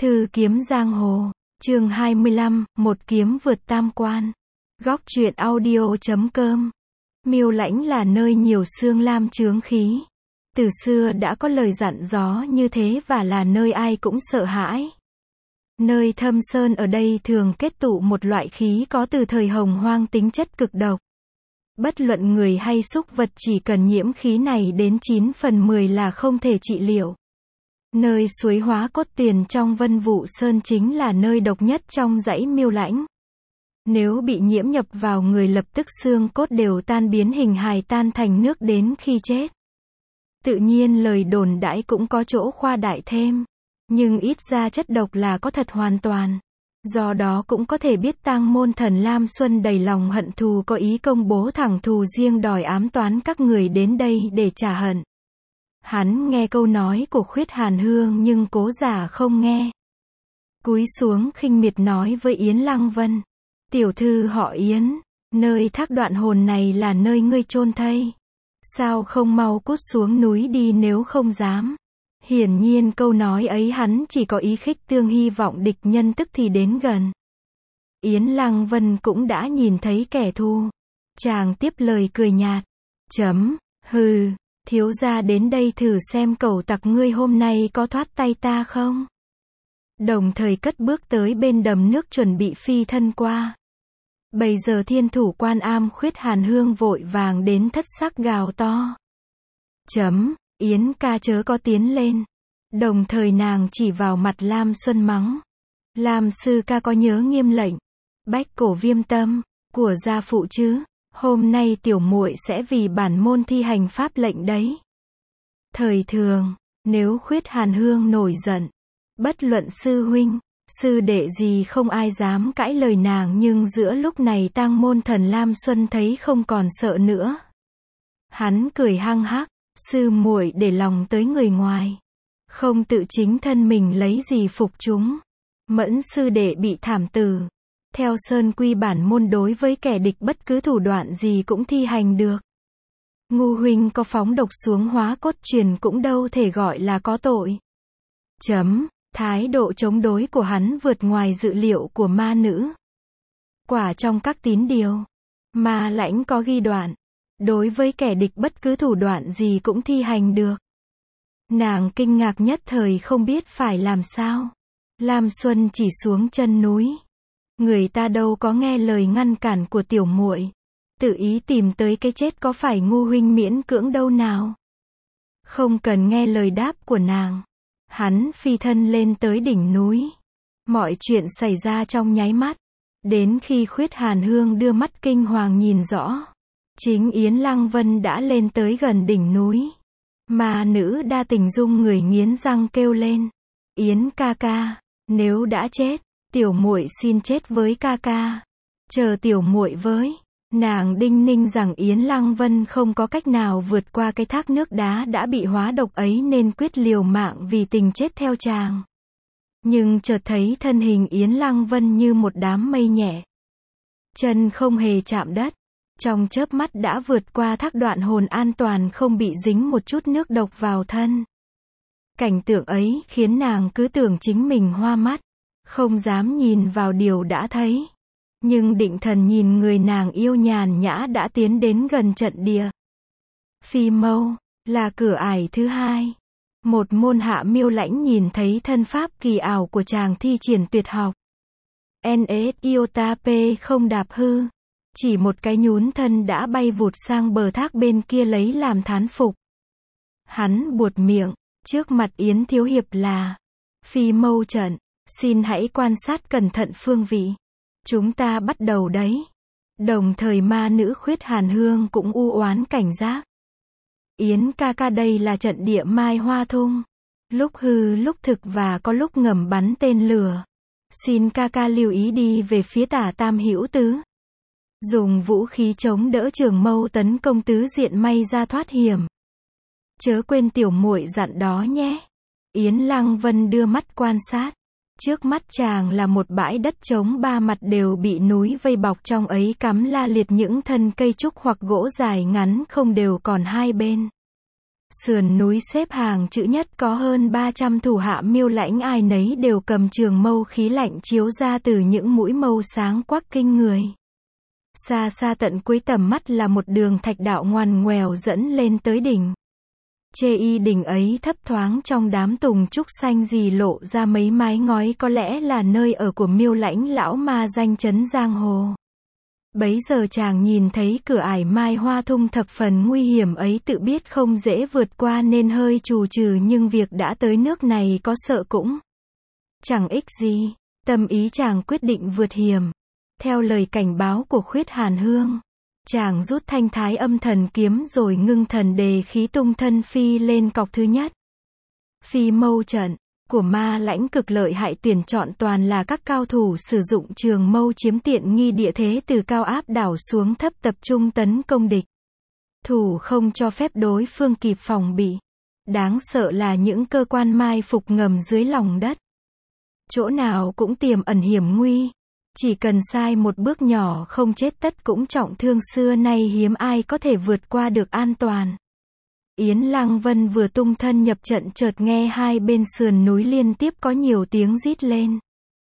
Thư kiếm giang hồ, chương 25, một kiếm vượt tam quan. Góc truyện audio.com. Miêu Lãnh là nơi nhiều xương lam chướng khí. Từ xưa đã có lời dặn dò như thế và là nơi ai cũng sợ hãi. Nơi thâm sơn ở đây thường kết tụ một loại khí có từ thời Hồng Hoang tính chất cực độc. Bất luận người hay súc vật chỉ cần nhiễm khí này đến 9 phần 10 là không thể trị liệu. Nơi suối Hóa Cốt Tuyền trong Vân Vũ Sơn chính là nơi độc nhất trong dãy Miêu Lãnh. Nếu bị nhiễm nhập vào người lập tức xương cốt đều tan biến hình hài tan thành nước đến khi chết. Tự nhiên lời đồn đãi cũng có chỗ khoa đại thêm. Nhưng ít ra chất độc là có thật hoàn toàn. Do đó cũng có thể biết Tang Môn Thần Lam Xuân đầy lòng hận thù có ý công bố thẳng thù riêng đòi ám toán các người đến đây để trả hận. Hắn nghe câu nói của Khuyết Hàn Hương nhưng cố giả không nghe. Cúi xuống khinh miệt nói với Yến Lăng Vân. Tiểu thư họ Yến, nơi thác đoạn hồn này là nơi ngươi chôn thây. Sao không mau cút xuống núi đi nếu không dám. Hiển nhiên câu nói ấy hắn chỉ có ý khích tương hy vọng địch nhân tức thì đến gần. Yến Lăng Vân cũng đã nhìn thấy kẻ thù. Chàng tiếp lời cười nhạt. Hừ, thiếu gia đến đây thử xem cẩu tặc ngươi hôm nay có thoát tay ta không? Đồng thời cất bước tới bên đầm nước chuẩn bị phi thân qua. Bây giờ thiên thủ Quan Am Khuyết Hàn Hương vội vàng đến thất sắc gào to. Yến ca chớ có tiến lên. Đồng thời nàng chỉ vào mặt Lam Xuân mắng. Lam sư ca có nhớ nghiêm lệnh bách cổ viêm tâm của gia phụ chứ? Hôm nay tiểu muội sẽ vì bản môn thi hành pháp lệnh đấy. Thời thường, nếu Khuyết Hàn Hương nổi giận, bất luận sư huynh, sư đệ gì không ai dám cãi lời nàng, nhưng giữa lúc này Tang Môn Thần Lam Xuân thấy không còn sợ nữa. Hắn cười hăng hắc, sư muội để lòng tới người ngoài, không tự chính thân mình lấy gì phục chúng. Mẫn sư đệ bị thảm tử. Theo sơn quy bản môn đối với kẻ địch bất cứ thủ đoạn gì cũng thi hành được. Ngu huynh có phóng độc xuống Hóa Cốt Truyền cũng đâu thể gọi là có tội. Thái độ chống đối của hắn vượt ngoài dự liệu của ma nữ. Quả trong các tín điều, Ma Lãnh có ghi đoạn, đối với kẻ địch bất cứ thủ đoạn gì cũng thi hành được. Nàng kinh ngạc nhất thời không biết phải làm sao. Lam Xuân chỉ xuống chân núi. Người ta đâu có nghe lời ngăn cản của tiểu muội, tự ý tìm tới cái chết có phải ngu huynh miễn cưỡng đâu nào. Không cần nghe lời đáp của nàng, hắn phi thân lên tới đỉnh núi. Mọi chuyện xảy ra trong nháy mắt. Đến khi Khuyết Hàn Hương đưa mắt kinh hoàng nhìn rõ, chính Yến Lăng Vân đã lên tới gần đỉnh núi. Ma nữ đa tình dung người nghiến răng kêu lên. Yến ca ca, nếu đã chết, tiểu muội xin chết với ca ca. Chờ tiểu muội với. Nàng đinh ninh rằng Yến Lăng Vân không có cách nào vượt qua cái thác nước đá đã bị hóa độc ấy nên quyết liều mạng vì tình chết theo chàng. Nhưng chợt thấy thân hình Yến Lăng Vân như một đám mây nhẹ. Chân không hề chạm đất. Trong chớp mắt đã vượt qua thác đoạn hồn an toàn không bị dính một chút nước độc vào thân. Cảnh tượng ấy khiến nàng cứ tưởng chính mình hoa mắt. Không dám nhìn vào điều đã thấy. Nhưng định thần nhìn người nàng yêu nhàn nhã đã tiến đến gần trận địa. Phi mâu, là cửa ải thứ hai. Một môn hạ Miêu Lãnh nhìn thấy thân pháp kỳ ảo của chàng thi triển tuyệt học. NS Iota P không đạp hư. Chỉ một cái nhún thân đã bay vụt sang bờ thác bên kia lấy làm thán phục. Hắn buột miệng, trước mặt Yến thiếu hiệp là phi mâu trận. Xin hãy quan sát cẩn thận phương vị. Chúng ta bắt đầu đấy. Đồng thời ma nữ Khuyết Hàn Hương cũng u oán cảnh giác. Yến ca ca đây là trận địa Mai Hoa Thung. Lúc hư lúc thực và có lúc ngầm bắn tên lửa. Xin ca ca lưu ý đi về phía tả tam hữu tứ. Dùng vũ khí chống đỡ trường mâu tấn công tứ diện may ra thoát hiểm. Chớ quên tiểu muội dặn đó nhé. Yến Lăng Vân đưa mắt quan sát. Trước mắt chàng là một bãi đất trống ba mặt đều bị núi vây bọc, trong ấy cắm la liệt những thân cây trúc hoặc gỗ dài ngắn không đều còn hai bên. Sườn núi xếp hàng chữ nhất có hơn 300 thủ hạ Miêu Lãnh, ai nấy đều cầm trường mâu, khí lạnh chiếu ra từ những mũi mâu sáng quắc kinh người. Xa xa tận cuối tầm mắt là một đường thạch đạo ngoằn ngoèo dẫn lên tới đỉnh. Chê y đỉnh ấy thấp thoáng trong đám tùng trúc xanh rì lộ ra mấy mái ngói, có lẽ là nơi ở của Miêu Lãnh lão ma danh chấn giang hồ. Bấy giờ chàng nhìn thấy cửa ải Mai Hoa Thung thập phần nguy hiểm ấy, tự biết không dễ vượt qua nên hơi chù chừ, nhưng việc đã tới nước này có sợ cũng chẳng ích gì. Tâm ý chàng quyết định vượt hiểm. Theo lời cảnh báo của Khuyết Hàn Hương, chàng rút Thanh Thái Âm Thần kiếm rồi ngưng thần đề khí tung thân phi lên cọc thứ nhất. Phi mâu trận của Ma Lãnh cực lợi hại, tuyển chọn toàn là các cao thủ sử dụng trường mâu chiếm tiện nghi địa thế, từ cao áp đảo xuống thấp tập trung tấn công địch. Thủ không cho phép đối phương kịp phòng bị. Đáng sợ là những cơ quan mai phục ngầm dưới lòng đất. Chỗ nào cũng tiềm ẩn hiểm nguy. Chỉ cần sai một bước nhỏ không chết tất cũng trọng thương, xưa nay hiếm ai có thể vượt qua được an toàn. Yến Lăng Vân vừa tung thân nhập trận, chợt nghe hai bên sườn núi liên tiếp có nhiều tiếng rít lên.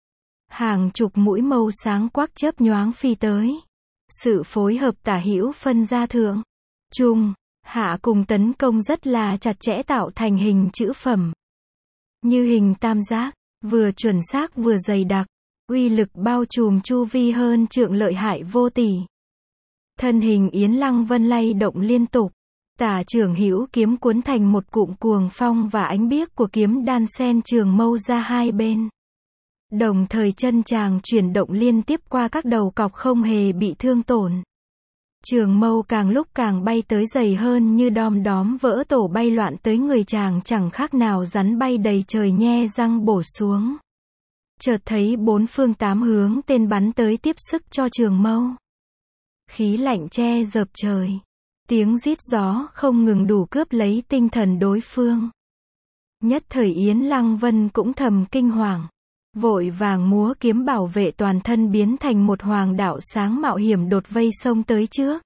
Hàng chục mũi mâu sáng quắc chớp nhoáng phi tới. Sự phối hợp tả hữu phân ra thượng, trung, hạ cùng tấn công rất là chặt chẽ, tạo thành hình chữ phẩm. Như hình tam giác, vừa chuẩn xác vừa dày đặc, uy lực bao trùm chu vi hơn trượng, lợi hại vô tỷ. Thân hình Yến Lăng Vân lay động liên tục. Tả trưởng hữu kiếm cuốn thành một cụm, cuồng phong và ánh biếc của kiếm đan xen trường mâu ra hai bên. Đồng thời chân chàng chuyển động liên tiếp qua các đầu cọc không hề bị thương tổn. Trường mâu càng lúc càng bay tới, dày hơn như đom đóm vỡ tổ, bay loạn tới người chàng chẳng khác nào rắn bay đầy trời, nhe răng bổ xuống. Chợt thấy bốn phương tám hướng tên bắn tới tiếp sức cho trường mâu. Khí lạnh che dợp trời. Tiếng rít gió không ngừng đủ cướp lấy tinh thần đối phương. Nhất thời Yến Lăng Vân cũng thầm kinh hoàng. Vội vàng múa kiếm bảo vệ toàn thân, biến thành một hoàng đạo sáng mạo hiểm đột vây xông tới trước.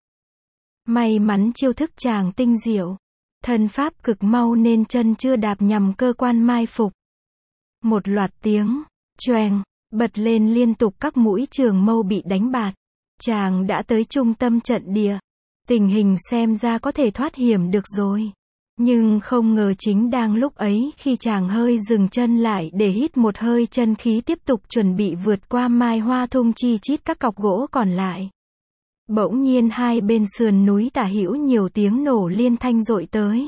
May mắn chiêu thức chàng tinh diệu. Thân pháp cực mau nên chân chưa đạp nhằm cơ quan mai phục. Một loạt tiếng choeng bật lên liên tục, các mũi trường mâu bị đánh bạt. Chàng đã tới trung tâm trận địa. Tình hình xem ra có thể thoát hiểm được rồi. Nhưng không ngờ chính đang lúc ấy, khi chàng hơi dừng chân lại để hít một hơi chân khí, tiếp tục chuẩn bị vượt qua Mai Hoa Thung chi chít các cọc gỗ còn lại. Bỗng nhiên hai bên sườn núi tả hữu nhiều tiếng nổ liên thanh dội tới.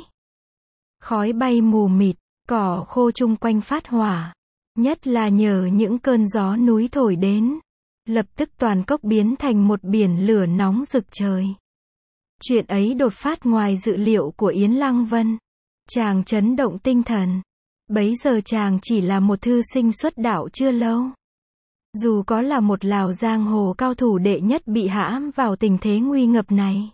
Khói bay mù mịt, cỏ khô chung quanh phát hỏa. Nhất là nhờ những cơn gió núi thổi đến. Lập tức toàn cốc biến thành một biển lửa nóng rực trời. Chuyện ấy đột phát ngoài dự liệu của Yến Lăng Vân. Chàng chấn động tinh thần. Bấy giờ chàng chỉ là một thư sinh xuất đạo chưa lâu. Dù có là một lào giang hồ cao thủ đệ nhất, bị hãm vào tình thế nguy ngập này.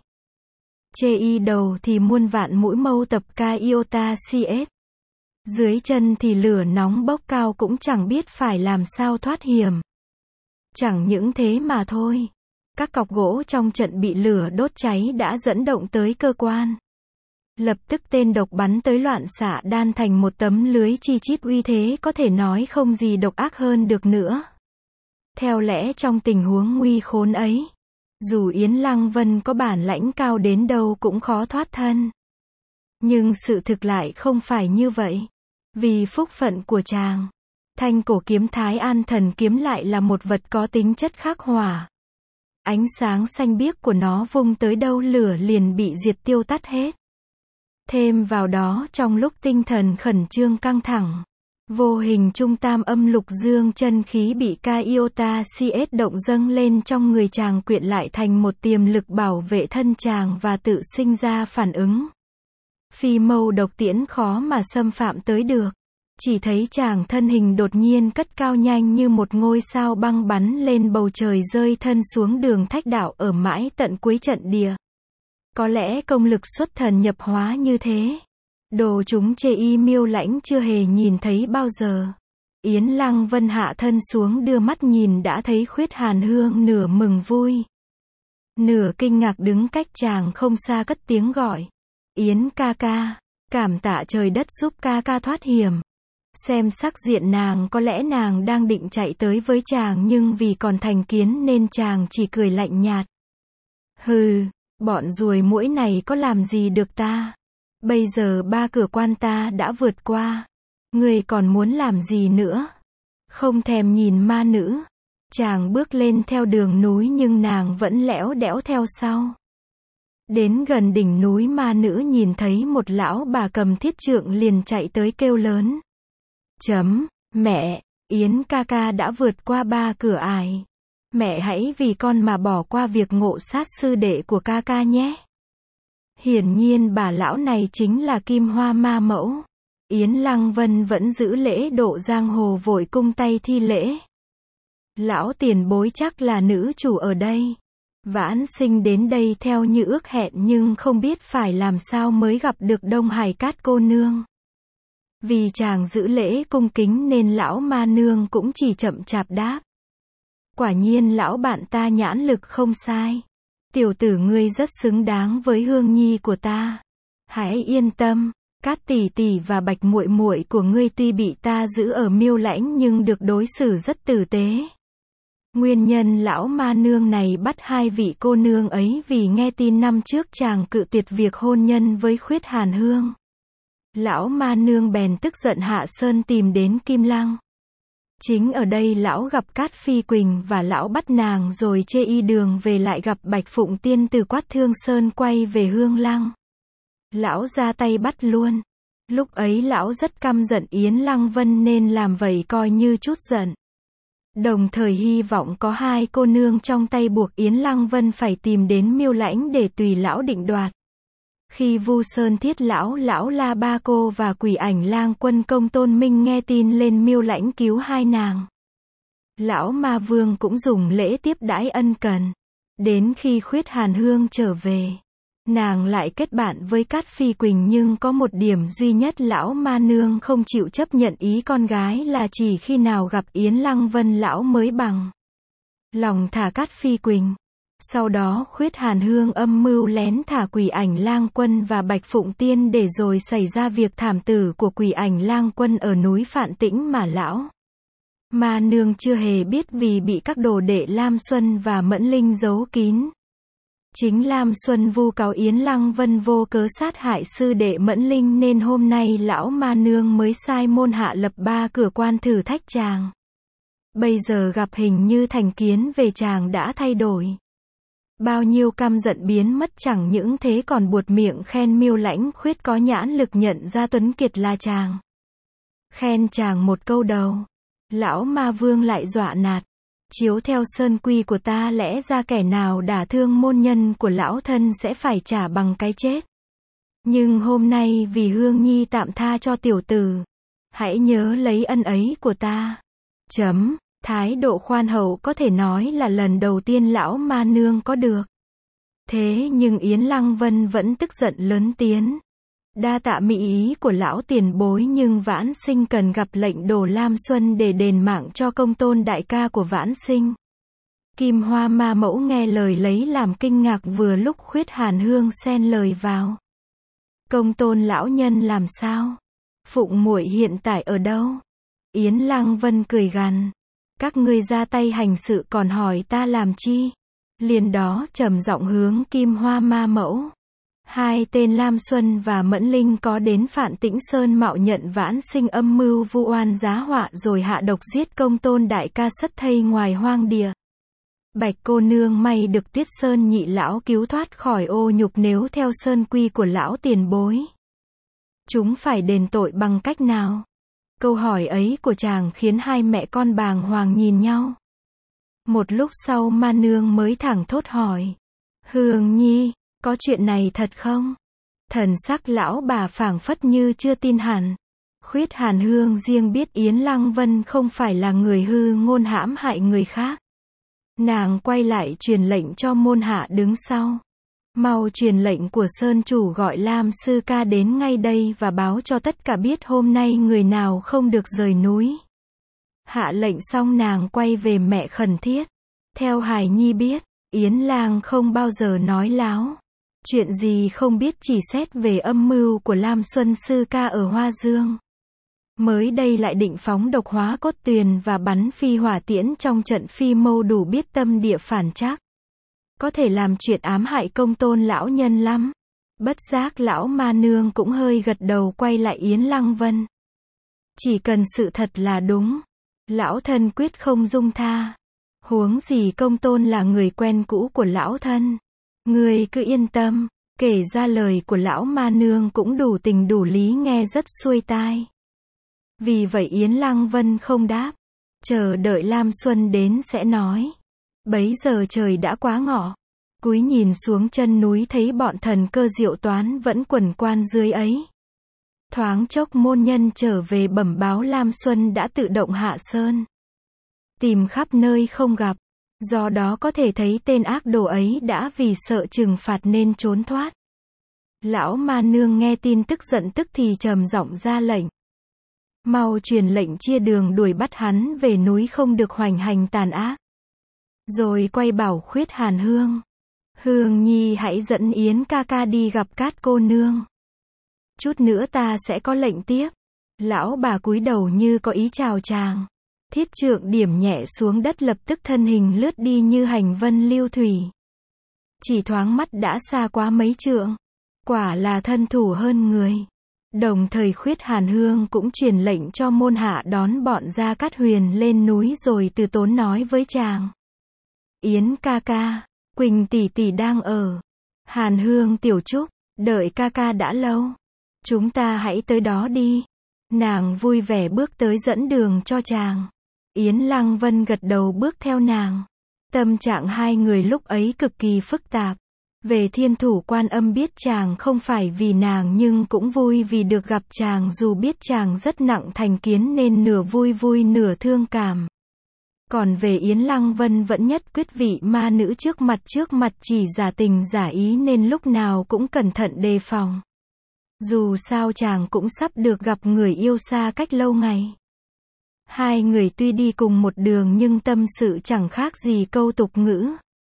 Chê y đầu thì muôn vạn mũi mâu tập Kaiota CS. Dưới chân thì lửa nóng bốc cao, cũng chẳng biết phải làm sao thoát hiểm. Chẳng những thế mà thôi. Các cọc gỗ trong trận bị lửa đốt cháy đã dẫn động tới cơ quan. Lập tức tên độc bắn tới loạn xạ, đan thành một tấm lưới chi chít, uy thế có thể nói không gì độc ác hơn được nữa. Theo lẽ trong tình huống nguy khốn ấy, dù Yến Lăng Vân có bản lãnh cao đến đâu cũng khó thoát thân. Nhưng sự thực lại không phải như vậy. Vì phúc phận của chàng, thanh cổ kiếm Thái An Thần kiếm lại là một vật có tính chất khắc hỏa. Ánh sáng xanh biếc của nó vung tới đâu lửa liền bị diệt tiêu tắt hết. Thêm vào đó trong lúc tinh thần khẩn trương căng thẳng, vô hình trung tam âm lục dương chân khí bị Kaiota CS động dâng lên trong người chàng, quyện lại thành một tiềm lực bảo vệ thân chàng và tự sinh ra phản ứng. Phi mâu độc tiễn khó mà xâm phạm tới được. Chỉ thấy chàng thân hình đột nhiên cất cao nhanh như một ngôi sao băng bắn lên bầu trời, rơi thân xuống đường thách đạo ở mãi tận cuối trận địa. Có lẽ công lực xuất thần nhập hóa như thế, đồ chúng chê y Miêu Lãnh chưa hề nhìn thấy bao giờ. Yến Lăng Vân hạ thân xuống đưa mắt nhìn đã thấy Khuyết Hàn Hương nửa mừng vui, nửa kinh ngạc đứng cách chàng không xa cất tiếng gọi. Yến ca ca. Cảm tạ trời đất giúp ca ca thoát hiểm. Xem sắc diện nàng, có lẽ nàng đang định chạy tới với chàng nhưng vì còn thành kiến nên chàng chỉ cười lạnh nhạt. Hừ, bọn ruồi muỗi này có làm gì được ta? Bây giờ 3 cửa quan ta đã vượt qua. Ngươi còn muốn làm gì nữa? Không thèm nhìn ma nữ. Chàng bước lên theo đường núi nhưng nàng vẫn lẽo đẽo theo sau. Đến gần đỉnh núi, ma nữ nhìn thấy một lão bà cầm thiết trượng liền chạy tới kêu lớn. Mẹ, Yến ca ca đã vượt qua 3 cửa ải. Mẹ hãy vì con mà bỏ qua việc ngộ sát sư đệ của ca ca nhé. Hiển nhiên bà lão này chính là Kim Hoa ma mẫu. Yến Lăng Vân vẫn giữ lễ độ giang hồ vội cung tay thi lễ. Lão tiền bối chắc là nữ chủ ở đây. Vãn Sinh đến đây theo như ước hẹn nhưng không biết phải làm sao mới gặp được Đông Hải Cát cô nương. Vì chàng giữ lễ cung kính nên lão ma nương cũng chỉ chậm chạp đáp. Quả nhiên lão bạn ta nhãn lực không sai. Tiểu tử ngươi rất xứng đáng với Hương Nhi của ta. Hãy yên tâm, Cát tỷ tỷ và Bạch muội muội của ngươi tuy bị ta giữ ở Miêu Lãnh nhưng được đối xử rất tử tế. Nguyên nhân lão ma nương này bắt 2 vị cô nương ấy vì nghe tin năm trước chàng cự tuyệt việc hôn nhân với Khuyết Hàn Hương. Lão ma nương bèn tức giận hạ sơn tìm đến Kim Lăng. Chính ở đây lão gặp Cát Phi Quỳnh và lão bắt nàng rồi chê y đường về, lại gặp Bạch Phụng Tiên từ Quát Thương Sơn quay về Hương Lăng. Lão ra tay bắt luôn. Lúc ấy lão rất căm giận Yến Lăng Vân nên làm vậy coi như chút giận. Đồng thời hy vọng có 2 cô nương trong tay buộc Yến Lăng Vân phải tìm đến Miêu Lãnh để tùy lão định đoạt. Khi Vu Sơn Thiết lão, lão La Ba Cô và Quỷ Ảnh Lang Quân Công Tôn Minh nghe tin lên Miêu Lãnh cứu 2 nàng. Lão Ma Vương cũng dùng lễ tiếp đãi ân cần. Đến khi Khuyết Hàn Hương trở về, nàng lại kết bạn với Cát Phi Quỳnh nhưng có một điểm duy nhất lão ma nương không chịu chấp nhận ý con gái là chỉ khi nào gặp Yến Lăng Vân lão mới bằng lòng thả Cát Phi Quỳnh. Sau đó Khuyết Hàn Hương âm mưu lén thả Quỷ Ảnh Lang Quân và Bạch Phụng Tiên để rồi xảy ra việc thảm tử của Quỷ Ảnh Lang Quân ở núi Phạn Tĩnh mà lão ma nương chưa hề biết vì bị các đồ đệ Lam Xuân và Mẫn Linh giấu kín. Chính Lam Xuân vu cáo Yến Lăng Vân vô cớ sát hại sư đệ Mẫn Linh nên hôm nay lão ma nương mới sai môn hạ lập 3 cửa quan thử thách chàng. Bây giờ gặp hình như thành kiến về chàng đã thay đổi. Bao nhiêu căm giận biến mất, chẳng những thế còn buột miệng khen Miêu Lãnh Khuyết có nhãn lực nhận ra Tuấn Kiệt là chàng. Khen chàng một câu đầu, lão ma vương lại dọa nạt. Chiếu theo sơn quy của ta lẽ ra kẻ nào đả thương môn nhân của lão thân sẽ phải trả bằng cái chết. Nhưng hôm nay vì Hương Nhi tạm tha cho tiểu tử. Hãy nhớ lấy ân ấy của ta. Thái độ khoan hậu có thể nói là lần đầu tiên lão ma nương có được. Thế nhưng Yến Lăng Vân vẫn tức giận lớn tiếng. Đa tạ mỹ ý của lão tiền bối nhưng Vãn Sinh cần gặp lệnh Đồ Lam Xuân để đền mạng cho Công Tôn đại ca của Vãn Sinh. Kim Hoa ma mẫu nghe lời lấy làm kinh ngạc, vừa lúc Khuyết Hàn Hương xen lời vào. Công Tôn lão nhân làm sao? Phụng muội hiện tại ở đâu? Yến Lăng Vân cười gằn. Các ngươi ra tay hành sự còn hỏi ta làm chi? Liền đó trầm giọng hướng Kim Hoa ma mẫu. 2 tên Lam Xuân và Mẫn Linh có đến Phạn Tĩnh Sơn mạo nhận Vãn Sinh âm mưu vu oan giá họa rồi hạ độc giết Công Tôn đại ca sất thây ngoài hoang địa. Bạch cô nương may được Tuyết Sơn nhị lão cứu thoát khỏi ô nhục, nếu theo sơn quy của lão tiền bối. Chúng phải đền tội bằng cách nào? Câu hỏi ấy của chàng khiến 2 mẹ con bàng hoàng nhìn nhau. Một lúc sau ma nương mới thẳng thốt hỏi. Hương Nhi, có chuyện này thật không? Thần sắc lão bà phảng phất như chưa tin hẳn. Khuyết Hàn Hương riêng biết Yến Lăng Vân không phải là người hư ngôn hãm hại người khác. Nàng quay lại truyền lệnh cho môn hạ đứng sau. Mau truyền lệnh của Sơn chủ gọi Lam sư ca đến ngay đây và báo cho tất cả biết hôm nay người nào không được rời núi. Hạ lệnh xong nàng quay về mẹ khẩn thiết. Theo Hải Nhi biết, Yến Lang không bao giờ nói láo. Chuyện gì không biết chỉ xét về âm mưu của Lam Xuân sư ca ở Hoa Dương. Mới đây lại định phóng độc hóa cốt tuyền và bắn phi hỏa tiễn trong trận phi mâu đủ biết tâm địa phản trắc. Có thể làm chuyện ám hại Công Tôn lão nhân lắm. Bất giác lão ma nương cũng hơi gật đầu quay lại Yến Lăng Vân. Chỉ cần sự thật là đúng, lão thân quyết không dung tha. Huống gì Công Tôn là người quen cũ của lão thân. Người cứ yên tâm, kể ra lời của lão ma nương cũng đủ tình đủ lý nghe rất xuôi tai. Vì vậy Yến Lăng Vân không đáp, chờ đợi Lam Xuân đến sẽ nói. Bấy giờ trời đã quá ngọ, cúi nhìn xuống chân núi thấy bọn thần cơ diệu toán vẫn quẩn quan dưới ấy. Thoáng chốc môn nhân trở về bẩm báo Lam Xuân đã tự động hạ sơn. Tìm khắp nơi không gặp, do đó có thể thấy tên ác đồ ấy đã vì sợ trừng phạt nên trốn thoát. Lão ma nương nghe tin tức giận tức thì trầm giọng ra lệnh. Mau truyền lệnh chia đường đuổi bắt hắn về núi không được hoành hành tàn ác. Rồi quay bảo Khuyết Hàn Hương. Hương nhi hãy dẫn Yến ca ca đi gặp Cát cô nương. Chút nữa ta sẽ có lệnh tiếp. Lão bà cúi đầu như có ý chào chàng. Thiết trượng điểm nhẹ xuống đất lập tức thân hình lướt đi như hành vân lưu thủy. Chỉ thoáng mắt đã xa quá mấy trượng. Quả là thân thủ hơn người. Đồng thời Khuyết Hàn Hương cũng truyền lệnh cho môn hạ đón bọn Gia Cát Huyền lên núi rồi từ tốn nói với chàng. Yến ca ca, Quỳnh tỷ tỷ đang ở. Hàn Hương tiểu trúc, đợi ca ca đã lâu. Chúng ta hãy tới đó đi. Nàng vui vẻ bước tới dẫn đường cho chàng. Yến Lăng Vân gật đầu bước theo nàng. Tâm trạng hai người lúc ấy cực kỳ phức tạp. Về Thiên Thủ Quan Âm biết chàng không phải vì nàng nhưng cũng vui vì được gặp chàng dù biết chàng rất nặng thành kiến nên nửa vui vui nửa thương cảm. Còn về Yến Lăng Vân vẫn nhất quyết vị ma nữ trước mặt chỉ giả tình giả ý nên lúc nào cũng cẩn thận đề phòng. Dù sao chàng cũng sắp được gặp người yêu xa cách lâu ngày. Hai người tuy đi cùng một đường nhưng tâm sự chẳng khác gì câu tục ngữ.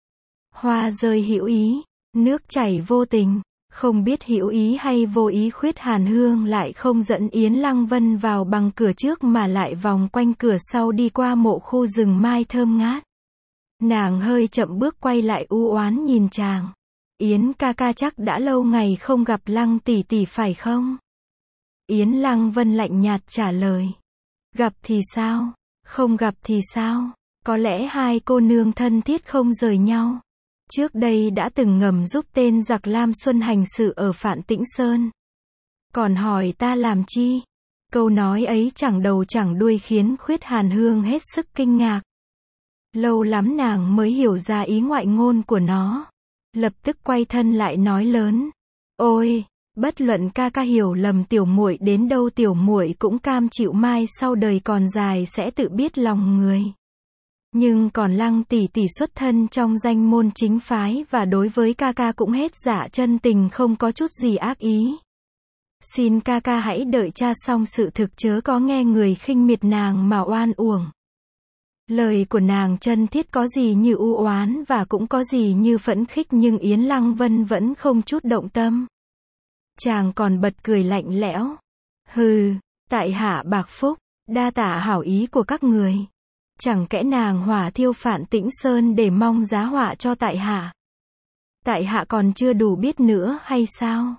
Hoa rơi hữu ý, nước chảy vô tình. Không biết hữu ý hay vô ý Khuyết Hàn Hương lại không dẫn Yến Lăng Vân vào bằng cửa trước mà lại vòng quanh cửa sau đi qua mộ khu rừng mai thơm ngát. Nàng hơi chậm bước quay lại u oán nhìn chàng. Yến ca ca chắc đã lâu ngày không gặp Lăng tỷ tỷ phải không? Yến Lăng Vân lạnh nhạt trả lời. Gặp thì sao? Không gặp thì sao? Có lẽ hai cô nương thân thiết không rời nhau. Trước đây đã từng ngầm giúp tên giặc Lam Xuân hành sự ở Phạn Tĩnh Sơn. Còn hỏi ta làm chi? Câu nói ấy chẳng đầu chẳng đuôi khiến Khuyết Hàn Hương hết sức kinh ngạc. Lâu lắm nàng mới hiểu ra ý ngoại ngôn của nó. Lập tức quay thân lại nói lớn. Ôi, bất luận ca ca hiểu lầm tiểu muội đến đâu tiểu muội cũng cam chịu mai sau đời còn dài sẽ tự biết lòng người. Nhưng còn Lăng tỷ tỷ xuất thân trong danh môn chính phái và đối với ca ca cũng hết dạ chân tình không có chút gì ác ý. Xin ca ca hãy đợi tra xong sự thực chớ có nghe người khinh miệt nàng mà oan uổng. Lời của nàng chân thiết có gì như u oán và cũng có gì như phẫn khích nhưng Yến Lăng Vân vẫn không chút động tâm. Chàng còn bật cười lạnh lẽo. Hừ, tại hạ bạc phúc, đa tạ hảo ý của các người. Chẳng kẽ nàng hỏa thiêu Phạn Tĩnh Sơn để mong giá họa cho tại hạ. Tại hạ còn chưa đủ biết nữa hay sao?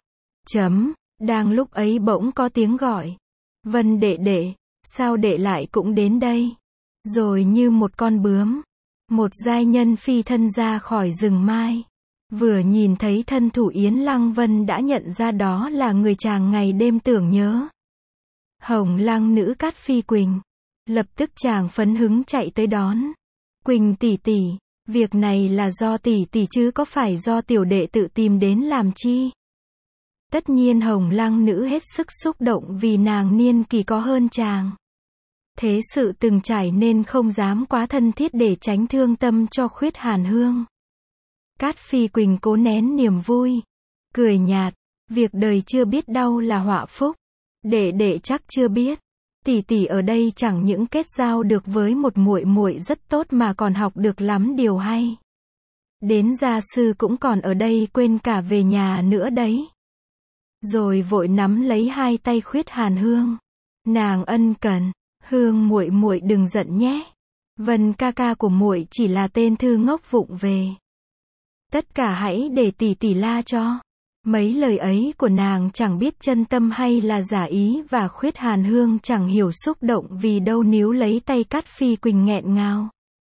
Đang lúc ấy bỗng có tiếng gọi. Vân đệ đệ, sao đệ lại cũng đến đây? Rồi như một con bướm, một giai nhân phi thân ra khỏi rừng mai. Vừa nhìn thấy thân thủ Yến Lăng Vân đã nhận ra đó là người chàng ngày đêm tưởng nhớ. Hồng Lăng nữ Cát Phi Quỳnh. Lập tức chàng phấn hứng chạy tới đón. Quỳnh tỷ tỷ, việc này là do tỷ tỷ chứ có phải do tiểu đệ tự tìm đến làm chi? Tất nhiên Hồng Lăng nữ hết sức xúc động vì nàng niên kỳ có hơn chàng. Thế sự từng trải nên không dám quá thân thiết để tránh thương tâm cho Khuyết Hàn Hương. Cát Phi Quỳnh cố nén niềm vui, cười nhạt, việc đời chưa biết đau là họa phúc. Đệ đệ chắc chưa biết. Tỷ tỷ ở đây chẳng những kết giao được với một muội muội rất tốt mà còn học được lắm điều hay. Đến gia sư cũng còn ở đây quên cả về nhà nữa đấy. Rồi vội nắm lấy hai tay Khuyết Hàn Hương. Nàng ân cần, Hương muội muội đừng giận nhé. Vân ca ca của muội chỉ là tên thư ngốc vụng về. Tất cả hãy để tỷ tỷ la cho. Mấy lời ấy của nàng chẳng biết chân tâm hay là giả ý, và Khuyết Hàn Hương chẳng hiểu xúc động vì đâu níu lấy tay Cát Phi Quỳnh nghẹn ngào.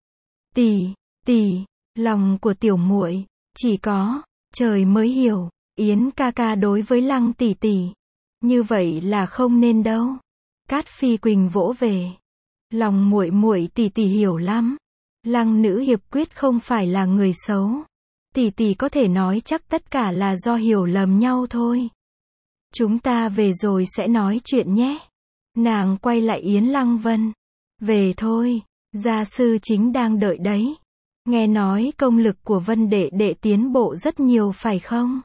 Tỷ, lòng của tiểu muội chỉ có trời mới hiểu. Yến ca ca đối với Lăng tỷ tỷ như vậy là không nên đâu. Cát Phi Quỳnh vỗ về. Lòng muội muội tỷ tỷ hiểu lắm. Lăng nữ hiệp quyết không phải là người xấu. Tỷ tỷ có thể nói chắc tất cả là do hiểu lầm nhau thôi. Chúng ta về rồi sẽ nói chuyện nhé. Nàng quay lại Yến Lăng Vân. Về thôi, gia sư chính đang đợi đấy. Nghe nói công lực của Vân đệ đệ tiến bộ rất nhiều phải không?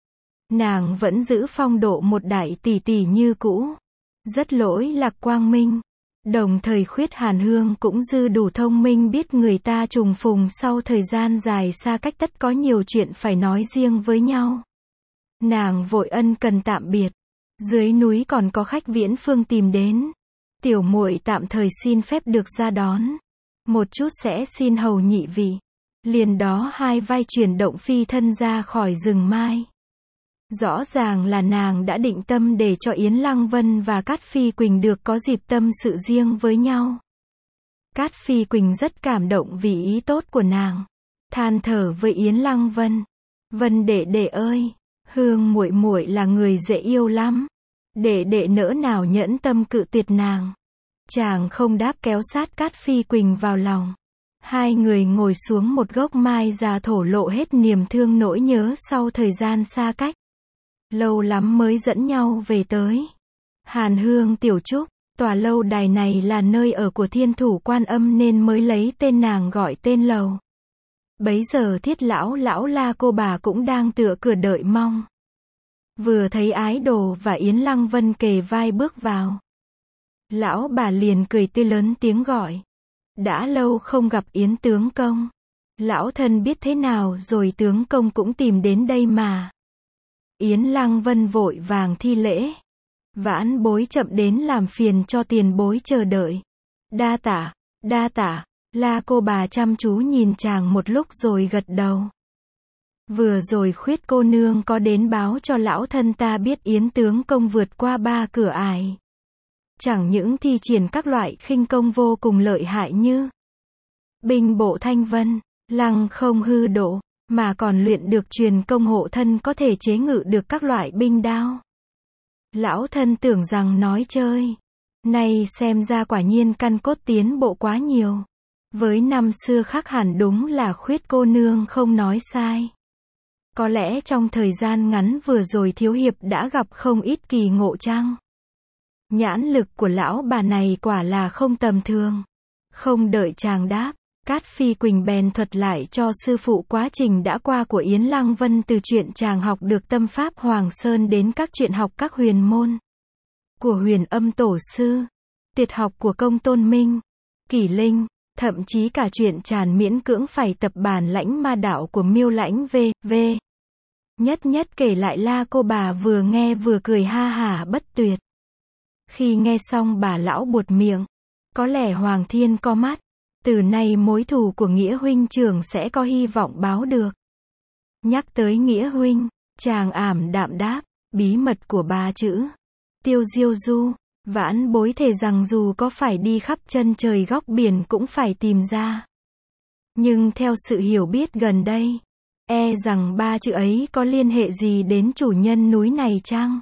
Nàng vẫn giữ phong độ một đại tỷ tỷ như cũ. Rất lỗi lạc quang minh. Đồng thời Khuyết Hàn Hương cũng dư đủ thông minh biết người ta trùng phùng sau thời gian dài xa cách tất có nhiều chuyện phải nói riêng với nhau. Nàng vội ân cần tạm biệt. Dưới núi còn có khách viễn phương tìm đến. Tiểu muội tạm thời xin phép được ra đón. Một chút sẽ xin hầu nhị vị. Liền đó hai vai chuyển động phi thân ra khỏi rừng mai. Rõ ràng là nàng đã định tâm để cho Yến Lăng Vân và Cát Phi Quỳnh được có dịp tâm sự riêng với nhau. Cát Phi Quỳnh rất cảm động vì ý tốt của nàng. Than thở với Yến Lăng Vân. Vân đệ đệ ơi, Hương muội muội là người dễ yêu lắm. Đệ đệ nỡ nào nhẫn tâm cự tuyệt nàng. Chàng không đáp kéo sát Cát Phi Quỳnh vào lòng. Hai người ngồi xuống một gốc mai già thổ lộ hết niềm thương nỗi nhớ sau thời gian xa cách. Lâu lắm mới dẫn nhau về tới Hàn Hương tiểu trúc. Tòa lâu đài này là nơi ở của Thiên Thủ Quan Âm nên mới lấy tên nàng gọi tên lầu. Bấy giờ Thiết lão La cô bà cũng đang tựa cửa đợi mong. Vừa thấy Ái Đồ và Yến Lăng Vân kề vai bước vào, lão bà liền cười tươi lớn tiếng gọi. Đã lâu không gặp Yến tướng công. Lão thân biết thế nào rồi, tướng công cũng tìm đến đây mà. Yến Lăng Vân vội vàng thi lễ. Vãn bối chậm đến làm phiền cho tiền bối chờ đợi. Đa tả, La cô bà chăm chú nhìn chàng một lúc rồi gật đầu. Vừa rồi Khuyết cô nương có đến báo cho lão thân ta biết Yến tướng công vượt qua 3 cửa ải. Chẳng những thi triển các loại khinh công vô cùng lợi hại như binh bộ thanh vân, lăng không hư độ, mà còn luyện được truyền công hộ thân có thể chế ngự được các loại binh đao. Lão thân tưởng rằng nói chơi. Nay xem ra quả nhiên căn cốt tiến bộ quá nhiều. Với năm xưa khác hẳn, đúng là Khuyết cô nương không nói sai. Có lẽ trong thời gian ngắn vừa rồi thiếu hiệp đã gặp không ít kỳ ngộ chăng? Nhãn lực của lão bà này quả là không tầm thường. Không đợi chàng đáp, Cát Phi Quỳnh bèn thuật lại cho sư phụ quá trình đã qua của Yến Lăng Vân, từ chuyện chàng học được tâm pháp Hoàng Sơn đến các chuyện học các huyền môn của Huyền Âm tổ sư, tuyệt học của Công Tôn Minh, Kỷ Linh, thậm chí cả chuyện chàng miễn cưỡng phải tập bản lãnh ma đạo của Miêu Lãnh v.v. Nhất kể lại. La cô bà vừa nghe vừa cười ha hả bất tuyệt. Khi nghe xong bà lão buột miệng. Có lẽ Hoàng Thiên có mắt. Từ nay mối thù của Nghĩa huynh trưởng sẽ có hy vọng báo được. Nhắc tới Nghĩa huynh, chàng ảm đạm đáp, bí mật của 3 chữ Tiêu Diêu Du, vãn bối thề rằng dù có phải đi khắp chân trời góc biển cũng phải tìm ra. Nhưng theo sự hiểu biết gần đây, rằng 3 chữ ấy có liên hệ gì đến chủ nhân núi này chăng?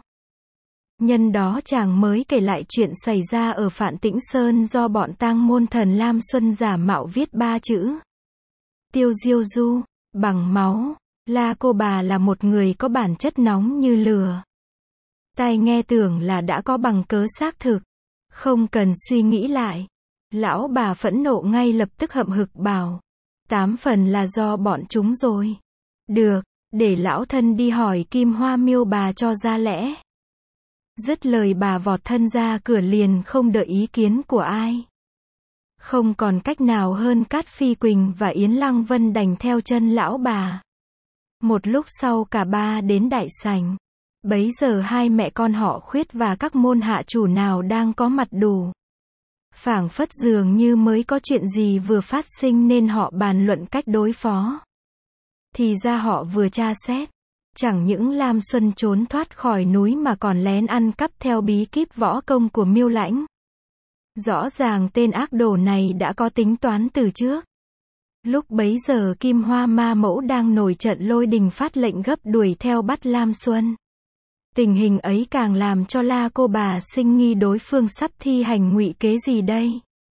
Nhân đó chàng mới kể lại chuyện xảy ra ở Phạn Tĩnh Sơn do bọn tang môn thần Lam Xuân giả mạo viết 3 chữ Tiêu Diêu Du bằng máu. La cô bà là một người có bản chất nóng như lửa. Tai nghe tưởng là đã có bằng cớ xác thực, không cần suy nghĩ lại. Lão bà phẫn nộ ngay lập tức hậm hực bảo, 8 phần là do bọn chúng rồi. Được, để lão thân đi hỏi Kim Hoa Miêu bà cho ra lẽ. Dứt lời bà vọt thân ra cửa liền không đợi ý kiến của ai. Không còn cách nào hơn, Cát Phi Quỳnh và Yến Lăng Vân đành theo chân lão bà. Một lúc sau cả ba đến đại sảnh. Bấy giờ hai mẹ con họ Khuyết và các môn hạ chủ nào đang có mặt đủ. Phảng phất dường như mới có chuyện gì vừa phát sinh nên họ bàn luận cách đối phó. Thì ra họ vừa tra xét. Chẳng những Lam Xuân trốn thoát khỏi núi mà còn lén ăn cắp theo bí kíp võ công của Miêu Lãnh. Rõ ràng tên ác đồ này đã có tính toán từ trước. Lúc bấy giờ Kim Hoa Ma Mẫu đang nổi trận lôi đình phát lệnh gấp đuổi theo bắt Lam Xuân. Tình hình ấy càng làm cho La cô bà sinh nghi đối phương sắp thi hành ngụy kế gì đây.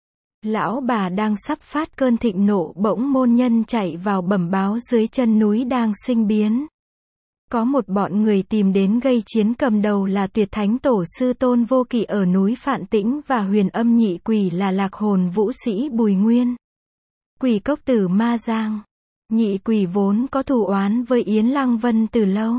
Lão bà đang sắp phát cơn thịnh nộ, bỗng môn nhân chạy vào bẩm báo dưới chân núi đang sinh biến. Có một bọn người tìm đến gây chiến, cầm đầu là Tuyệt Thánh Tổ sư Tôn Vô Kỵ ở núi Phạn Tĩnh và Huyền Âm Nhị Quỷ là Lạc Hồn Vũ Sĩ Bùi Nguyên. Quỷ cốc tử Ma Giang. Nhị Quỷ vốn có thù oán với Yến Lăng Vân từ lâu.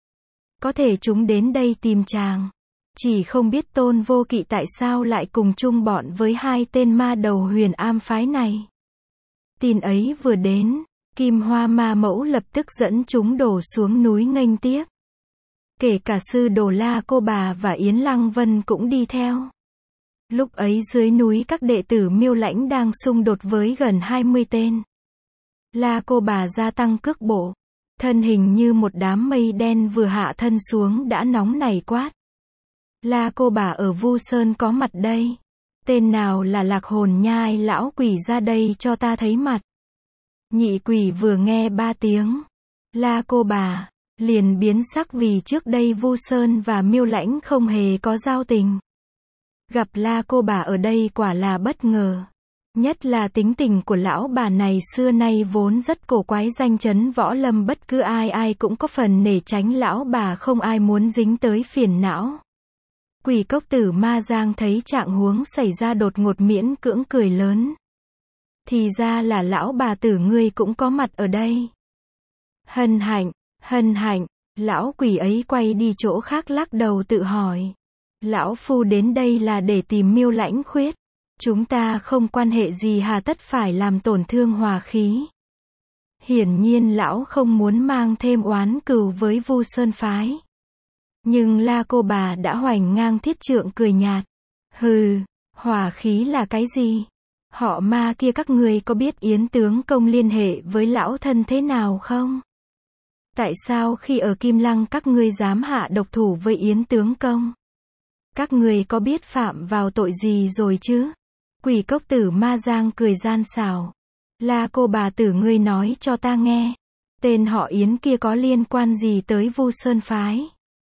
Có thể chúng đến đây tìm chàng. Chỉ không biết Tôn Vô Kỵ tại sao lại cùng chung bọn với hai tên ma đầu Huyền Am phái này. Tin ấy vừa đến, Kim Hoa Ma Mẫu lập tức dẫn chúng đổ xuống núi nghênh tiếp. Kể cả sư đồ La cô bà và Yến Lăng Vân cũng đi theo. Lúc ấy dưới núi các đệ tử Miêu Lãnh đang xung đột với gần 20 tên. La cô bà gia tăng cước bộ. Thân hình như một đám mây đen vừa hạ thân xuống đã nóng nảy quát. La cô bà ở Vu Sơn có mặt đây. Tên nào là Lạc Hồn Nhai lão quỷ ra đây cho ta thấy mặt. Nhị Quỷ vừa nghe 3 tiếng La cô bà liền biến sắc, vì trước đây Vu Sơn và Miêu Lãnh không hề có giao tình. Gặp La cô bà ở đây quả là bất ngờ. Nhất là tính tình của lão bà này xưa nay vốn rất cổ quái, danh chấn võ lâm bất cứ ai cũng có phần nể tránh lão bà, không ai muốn dính tới phiền não. Quỷ cốc tử Ma Giang thấy trạng huống xảy ra đột ngột miễn cưỡng cười lớn. Thì ra là lão bà tử ngươi cũng có mặt ở đây. Hân hạnh, lão quỷ ấy quay đi chỗ khác lắc đầu tự hỏi. Lão phu đến đây là để tìm Miêu Lãnh Khuyết. Chúng ta không quan hệ gì, hà tất phải làm tổn thương hòa khí. Hiển nhiên lão không muốn mang thêm oán cừu với Vu Sơn phái. Nhưng La cô bà đã hoành ngang thiết trượng cười nhạt. Hừ, hòa khí là cái gì? Họ Ma kia các ngươi có biết Yến tướng công liên hệ với lão thân thế nào không? Tại sao khi ở Kim Lăng các ngươi dám hạ độc thủ với Yến tướng công? Các ngươi có biết phạm vào tội gì rồi chứ? Quỷ cốc tử Ma Giang cười gian xảo. La cô bà tử ngươi nói cho ta nghe. Tên họ Yến kia có liên quan gì tới Vu Sơn phái?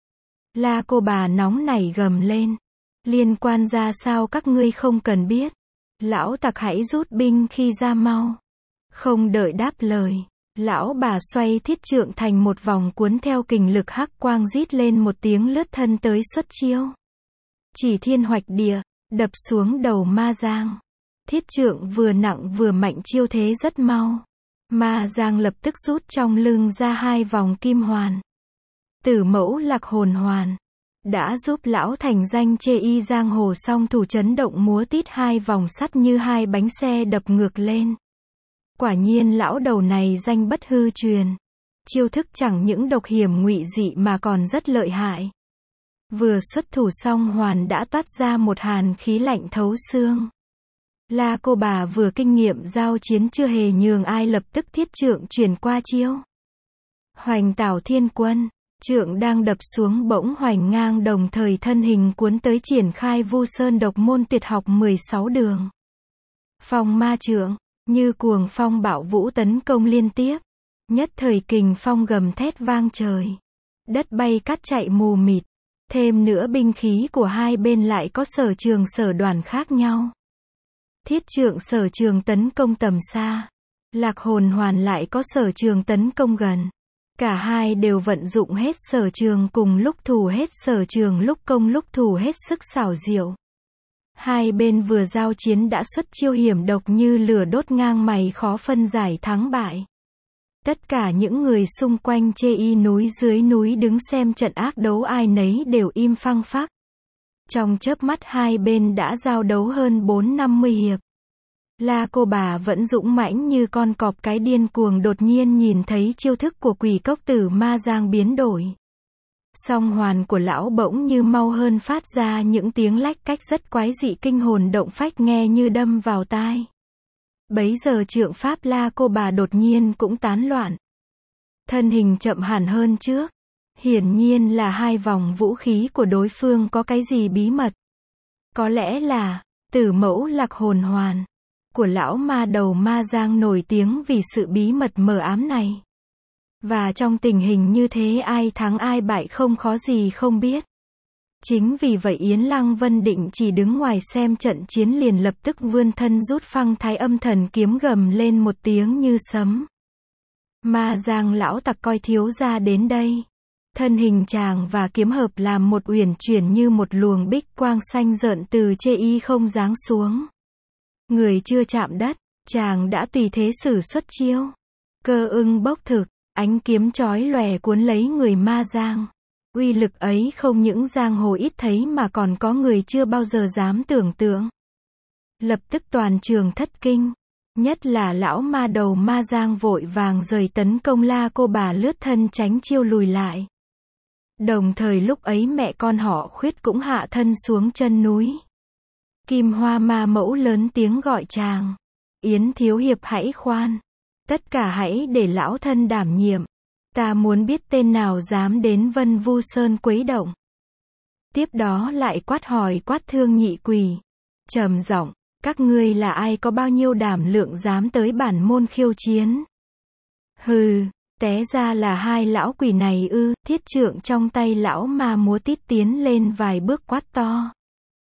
La cô bà nóng nảy gầm lên. Liên quan ra sao các ngươi không cần biết. Lão tặc hãy rút binh khi ra mau. Không đợi đáp lời, lão bà xoay thiết trượng thành một vòng, cuốn theo kình lực hắc quang rít lên một tiếng, lướt thân tới xuất chiêu. Chỉ thiên hoạch địa, đập xuống đầu Ma Giang. Thiết trượng vừa nặng vừa mạnh, chiêu thế rất mau. Ma Giang lập tức rút trong lưng ra 2 vòng kim hoàn. Tử mẫu Lạc Hồn Hoàn đã giúp lão thành danh chê y giang hồ, song thủ chấn động múa tít 2 vòng sắt như 2 bánh xe đập ngược lên. Quả nhiên lão đầu này danh bất hư truyền. Chiêu thức chẳng những độc hiểm ngụy dị mà còn rất lợi hại. Vừa xuất thủ xong hoàn đã toát ra một hàn khí lạnh thấu xương. La cô bà vừa kinh nghiệm giao chiến chưa hề nhường ai, lập tức thiết trượng chuyển qua chiêu Hoành Tảo Thiên Quân. Trượng đang đập xuống bỗng hoành ngang, đồng thời thân hình cuốn tới triển khai Vu Sơn độc môn tuyệt học 16 đường. Phong ma trượng, như cuồng phong bạo vũ tấn công liên tiếp. Nhất thời kình phong gầm thét vang trời. Đất bay cát chạy mù mịt. Thêm nữa binh khí của hai bên lại có sở trường sở đoàn khác nhau. Thiết trượng sở trường tấn công tầm xa. Lạc Hồn Hoàn lại có sở trường tấn công gần. Cả hai đều vận dụng hết sở trường cùng lúc, thủ hết sở trường lúc công lúc thủ, hết sức xảo diệu. Hai bên vừa giao chiến đã xuất chiêu hiểm độc như lửa đốt ngang mày, khó phân giải thắng bại. Tất cả những người xung quanh chê y núi dưới núi đứng xem trận ác đấu ai nấy đều im phăng phắc. Trong chớp mắt hai bên đã giao đấu hơn 40-50 hiệp. La cô bà vẫn dũng mãnh như con cọp cái điên cuồng đột nhiên nhìn thấy chiêu thức của quỷ cốc tử ma giang biến đổi. Song hoàn của lão bỗng như mau hơn phát ra những tiếng lách cách rất quái dị kinh hồn động phách nghe như đâm vào tai. Bấy giờ trượng pháp la cô bà đột nhiên cũng tán loạn. Thân hình chậm hẳn hơn trước. Hiển nhiên là hai vòng vũ khí của đối phương có cái gì bí mật. Có lẽ là tử mẫu lạc hồn hoàn của lão ma đầu ma giang nổi tiếng vì sự bí mật mờ ám này. Và trong tình hình như thế ai thắng ai bại không khó gì không biết. Chính vì vậy Yến Lăng Vân định chỉ đứng ngoài xem trận chiến liền lập tức vươn thân rút phăng thái âm thần kiếm gầm lên một tiếng như sấm. Ma giang lão tặc coi thiếu gia đến đây. Thân hình chàng và kiếm hợp làm một uyển chuyển như một luồng bích quang xanh rợn từ chê y không giáng xuống. Người chưa chạm đất, chàng đã tùy thế sử xuất chiêu. Cơ ưng bốc thực, ánh kiếm chói lòe cuốn lấy người ma giang. Uy lực ấy không những giang hồ ít thấy mà còn có người chưa bao giờ dám tưởng tượng. Lập tức toàn trường thất kinh. Nhất là lão ma đầu ma giang vội vàng rời tấn công la cô bà lướt thân tránh chiêu lùi lại. Đồng thời lúc ấy mẹ con họ Khuyết cũng hạ thân xuống chân núi. Kim Hoa ma mẫu lớn tiếng gọi chàng. Yến thiếu hiệp hãy khoan. Tất cả hãy để lão thân đảm nhiệm. Ta muốn biết tên nào dám đến Vân Vu Sơn quấy động. Tiếp đó lại quát hỏi quát Thương Nhị Quỷ. Trầm giọng, các ngươi là ai có bao nhiêu đảm lượng dám tới bản môn khiêu chiến? Hừ, té ra là hai lão quỷ này ư? Thiết trượng trong tay lão ma múa tít tiến lên vài bước quát to.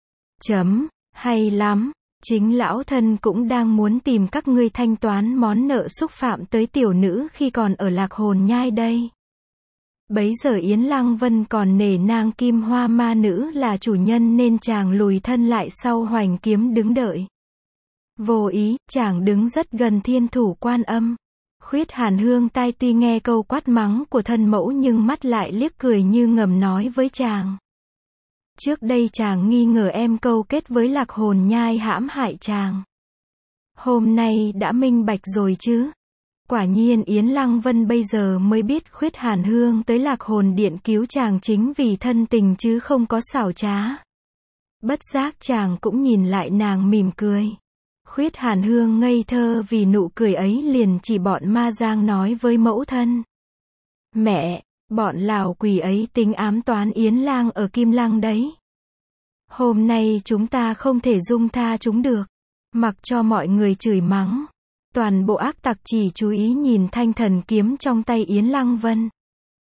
Hay lắm. Chính lão thân cũng đang muốn tìm các ngươi thanh toán món nợ xúc phạm tới tiểu nữ khi còn ở Lạc Hồn Nhai đây. Bấy giờ Yến Lăng Vân còn nể nang Kim Hoa ma nữ là chủ nhân nên chàng lùi thân lại sau hoành kiếm đứng đợi. Vô ý, chàng đứng rất gần Thiên Thủ Quan Âm. Khuyết Hàn Hương tai tuy nghe câu quát mắng của thân mẫu nhưng mắt lại liếc cười như ngầm nói với chàng. Trước đây chàng nghi ngờ em câu kết với Lạc Hồn Nhai hãm hại chàng. Hôm nay đã minh bạch rồi chứ. Quả nhiên Yến Lăng Vân bây giờ mới biết Khuyết Hàn Hương tới Lạc Hồn Điện cứu chàng chính vì thân tình chứ không có xảo trá. Bất giác chàng cũng nhìn lại nàng mỉm cười. Khuyết Hàn Hương ngây thơ vì nụ cười ấy liền chỉ bọn ma giang nói với mẫu thân. Mẹ, bọn lào quỷ ấy tính ám toán Yến Lang ở Kim Lăng đấy. Hôm nay chúng ta không thể dung tha chúng được. Mặc cho mọi người chửi mắng. Toàn bộ ác tặc chỉ chú ý nhìn thanh thần kiếm trong tay Yến Lăng Vân.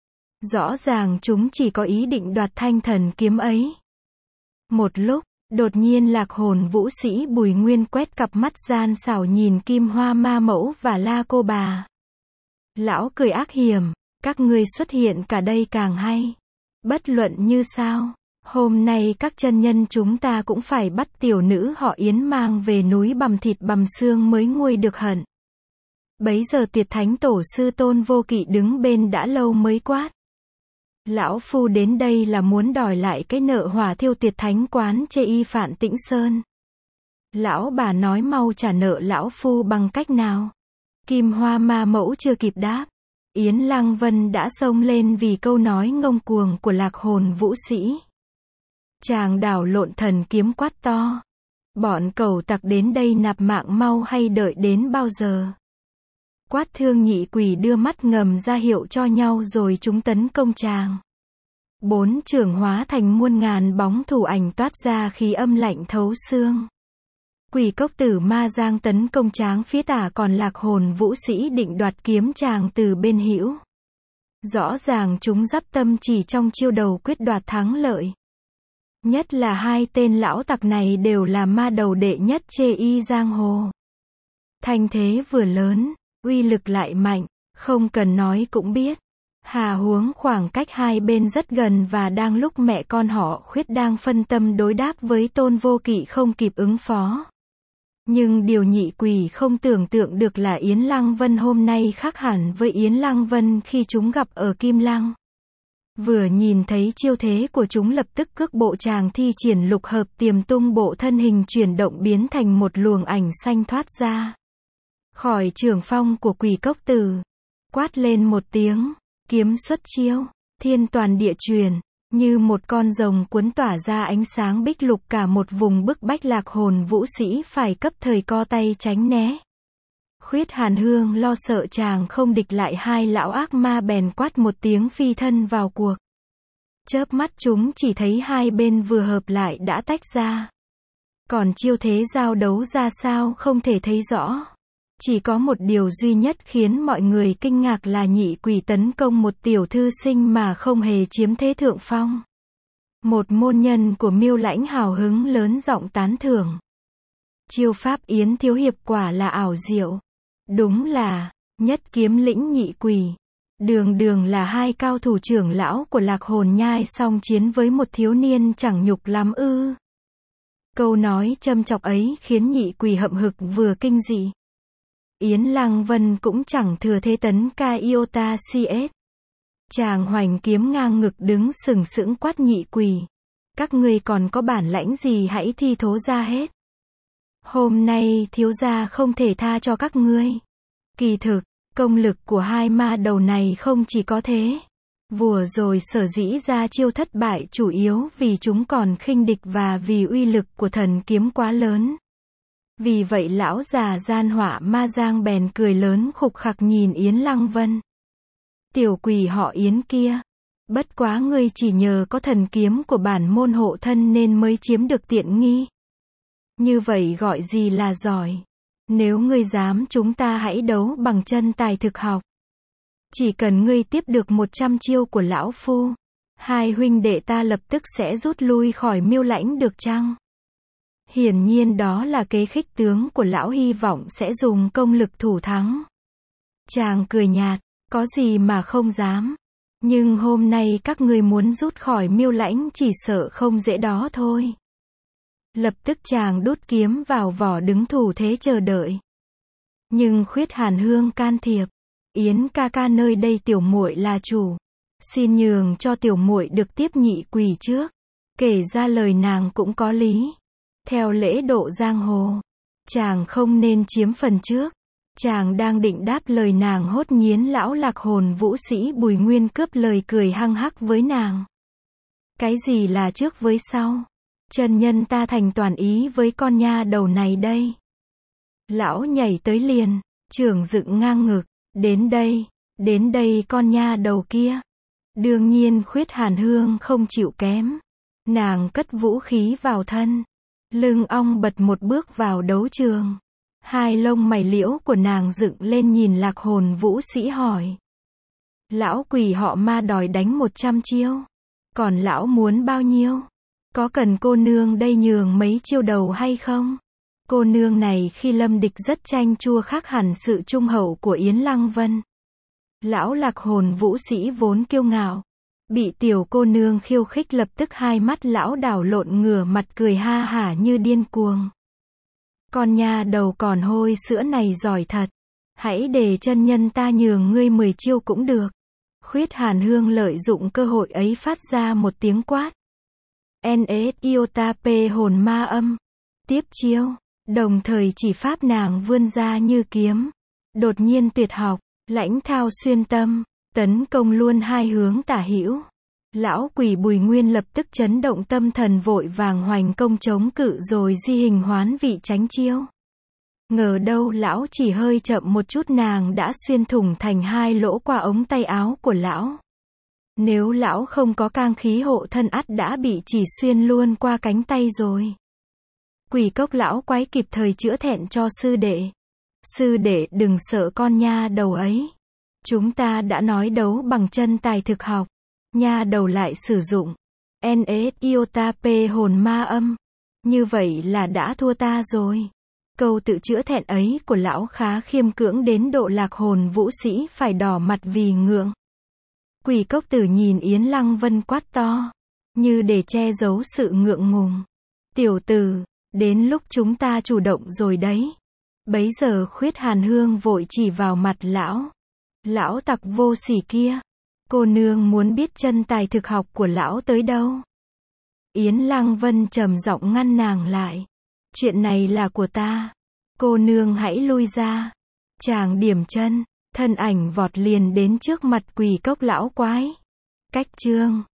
Rõ ràng chúng chỉ có ý định đoạt thanh thần kiếm ấy. Một lúc, đột nhiên Lạc Hồn vũ sĩ Bùi Nguyên quét cặp mắt gian xảo nhìn Kim Hoa ma mẫu và la cô bà. Lão cười ác hiểm, các ngươi xuất hiện cả đây càng hay. Bất luận như sao, hôm nay các chân nhân chúng ta cũng phải bắt tiểu nữ họ Yến mang về núi bằm thịt bằm xương mới nguôi được hận. Bấy giờ Tiệt Thánh Tổ sư Tôn Vô Kỵ đứng bên đã lâu mới quát. Lão phu đến đây là muốn đòi lại cái nợ hỏa thiêu Tiệt Thánh quán chê y Phạn Tĩnh Sơn. Lão bà nói mau trả nợ lão phu bằng cách nào? Kim Hoa ma mẫu chưa kịp đáp. Yến Lăng Vân đã xông lên vì câu nói ngông cuồng của Lạc Hồn vũ sĩ. Chàng đảo lộn thần kiếm quát to. Bọn cẩu tặc đến đây nạp mạng mau hay đợi đến bao giờ? Quát Thương Nhị Quỷ đưa mắt ngầm ra hiệu cho nhau rồi chúng tấn công chàng. Bốn chưởng hóa thành muôn ngàn bóng thủ ảnh toát ra khí âm lạnh thấu xương. Quỷ cốc tử ma giang tấn công chàng phía tả còn Lạc Hồn vũ sĩ định đoạt kiếm chàng từ bên hữu. Rõ ràng chúng dắp tâm chỉ trong chiêu đầu quyết đoạt thắng lợi. Nhất là hai tên lão tặc này đều là ma đầu đệ nhất chê y giang hồ. Thanh thế vừa lớn, uy lực lại mạnh, không cần nói cũng biết. Hà huống khoảng cách hai bên rất gần và đang lúc mẹ con họ Khuyết đang phân tâm đối đáp với Tôn Vô Kỵ không kịp ứng phó. Nhưng điều Nhị Quỷ không tưởng tượng được là Yến Lăng Vân hôm nay khác hẳn với Yến Lăng Vân khi chúng gặp ở Kim Lăng. Vừa nhìn thấy chiêu thế của chúng lập tức cước bộ chàng thi triển lục hợp tiềm tung bộ thân hình chuyển động biến thành một luồng ảnh xanh thoát ra khỏi trường phong của Quỷ Cốc Tử. Quát lên một tiếng, kiếm xuất chiêu, thiên toàn địa truyền, như một con rồng cuốn tỏa ra ánh sáng bích lục cả một vùng bức bách Lạc Hồn vũ sĩ phải cấp thời co tay tránh né. Khuyết Hàn Hương lo sợ chàng không địch lại hai lão ác ma bèn quát một tiếng phi thân vào cuộc. Chớp mắt chúng chỉ thấy hai bên vừa hợp lại đã tách ra. Còn chiêu thế giao đấu ra sao không thể thấy rõ. Chỉ có một điều duy nhất khiến mọi người kinh ngạc là Nhị Quỷ tấn công một tiểu thư sinh mà không hề chiếm thế thượng phong. Một môn nhân của Miêu Lãnh hào hứng lớn giọng tán thưởng. Chiêu pháp Yến thiếu hiệp quả là ảo diệu. Đúng là, nhất kiếm lĩnh Nhị Quỷ. Đường đường là hai cao thủ trưởng lão của Lạc Hồn nhai song chiến với một thiếu niên chẳng nhục lắm ư. Câu nói châm chọc ấy khiến Nhị Quỷ hậm hực vừa kinh dị. Yến Lăng Vân cũng chẳng thừa thế tấn ca iota cs. Chàng hoành kiếm ngang ngực đứng sừng sững quát Nhị Quỷ. Các ngươi còn có bản lãnh gì hãy thi thố ra hết. Hôm nay thiếu gia không thể tha cho các ngươi. Kỳ thực, công lực của hai ma đầu này không chỉ có thế. Vừa rồi sở dĩ ra chiêu thất bại chủ yếu vì chúng còn khinh địch và vì uy lực của thần kiếm quá lớn. Vì vậy lão già gian họa ma Giang bèn cười lớn khục khặc nhìn Yến Lăng Vân. Tiểu quỷ họ Yến kia. Bất quá ngươi chỉ nhờ có thần kiếm của bản môn hộ thân nên mới chiếm được tiện nghi. Như vậy gọi gì là giỏi. Nếu ngươi dám chúng ta hãy đấu bằng chân tài thực học. Chỉ cần ngươi tiếp được 100 chiêu của lão phu. Hai huynh đệ ta lập tức sẽ rút lui khỏi Miêu Lãnh được chăng? Hiển nhiên đó là kế khích tướng của lão hy vọng sẽ dùng công lực thủ thắng. Chàng cười nhạt, có gì mà không dám. Nhưng hôm nay các ngươi muốn rút khỏi Miêu Lãnh chỉ sợ không dễ đó thôi. Lập tức chàng đút kiếm vào vỏ đứng thủ thế chờ đợi. Nhưng Khuyết Hàn Hương can thiệp. Yến ca ca nơi đây tiểu muội là chủ. Xin nhường cho tiểu muội được tiếp Nhị Quỷ trước. Kể ra lời nàng cũng có lý. Theo lễ độ giang hồ, chàng không nên chiếm phần trước. Chàng đang định đáp lời nàng hốt nhiên lão Lạc Hồn vũ sĩ Bùi Nguyên cướp lời cười hăng hắc với nàng. Cái gì là trước với sau? Chân nhân ta thành toàn ý với con nha đầu này đây. Lão nhảy tới liền, trưởng dựng ngang ngực, đến đây con nha đầu kia. Đương nhiên Khuyết Hàn Hương không chịu kém. Nàng cất vũ khí vào thân. Lưng ong bật một bước vào đấu trường. Hai lông mày liễu của nàng dựng lên nhìn Lạc Hồn vũ sĩ hỏi. Lão quỷ họ ma đòi đánh 100 chiêu. Còn lão muốn bao nhiêu? Có cần cô nương đây nhường mấy chiêu đầu hay không? Cô nương này khi lâm địch rất chanh chua khác hẳn sự trung hậu của Yến Lăng Vân. Lão Lạc Hồn vũ sĩ vốn kiêu ngạo. Bị tiểu cô nương khiêu khích lập tức hai mắt lão đảo lộn ngửa mặt cười ha hả như điên cuồng. Con nha đầu còn hôi sữa này giỏi thật. Hãy để chân nhân ta nhường ngươi 10 chiêu cũng được. Khuyết Hàn Hương lợi dụng cơ hội ấy phát ra một tiếng quát. NS iota p hồn ma âm. Tiếp chiêu. Đồng thời chỉ pháp nàng vươn ra như kiếm. Đột nhiên tuyệt học. Lãnh thao xuyên tâm. Tấn công luôn hai hướng tả hữu. Lão quỷ Bùi Nguyên lập tức chấn động tâm thần vội vàng hoành công chống cự rồi di hình hoán vị tránh chiêu. Ngờ đâu lão chỉ hơi chậm một chút nàng đã xuyên thủng thành hai lỗ qua ống tay áo của lão. Nếu lão không có cang khí hộ thân ắt đã bị chỉ xuyên luôn qua cánh tay rồi. Quỷ Cốc lão quái kịp thời chữa thẹn cho sư đệ. Sư đệ đừng sợ con nha đầu ấy. Chúng ta đã nói đấu bằng chân tài thực học. Nha đầu lại sử dụng NS iota p hồn ma âm. Như vậy là đã thua ta rồi. Câu tự chữa thẹn ấy của lão khá khiêm cưỡng đến độ Lạc Hồn vũ sĩ phải đỏ mặt vì ngượng. Quỷ Cốc Tử nhìn Yến Lăng Vân quát to, như để che giấu sự ngượng ngùng. Tiểu tử, đến lúc chúng ta chủ động rồi đấy. Bấy giờ Khuyết Hàn Hương vội chỉ vào mặt lão. Lão tặc vô sỉ kia. Cô nương muốn biết chân tài thực học của lão tới đâu? Yến Lăng Vân trầm giọng ngăn nàng lại. Chuyện này là của ta. Cô nương hãy lui ra. Chàng điểm chân, thân ảnh vọt liền đến trước mặt Quỷ Cốc lão quái. Cách chương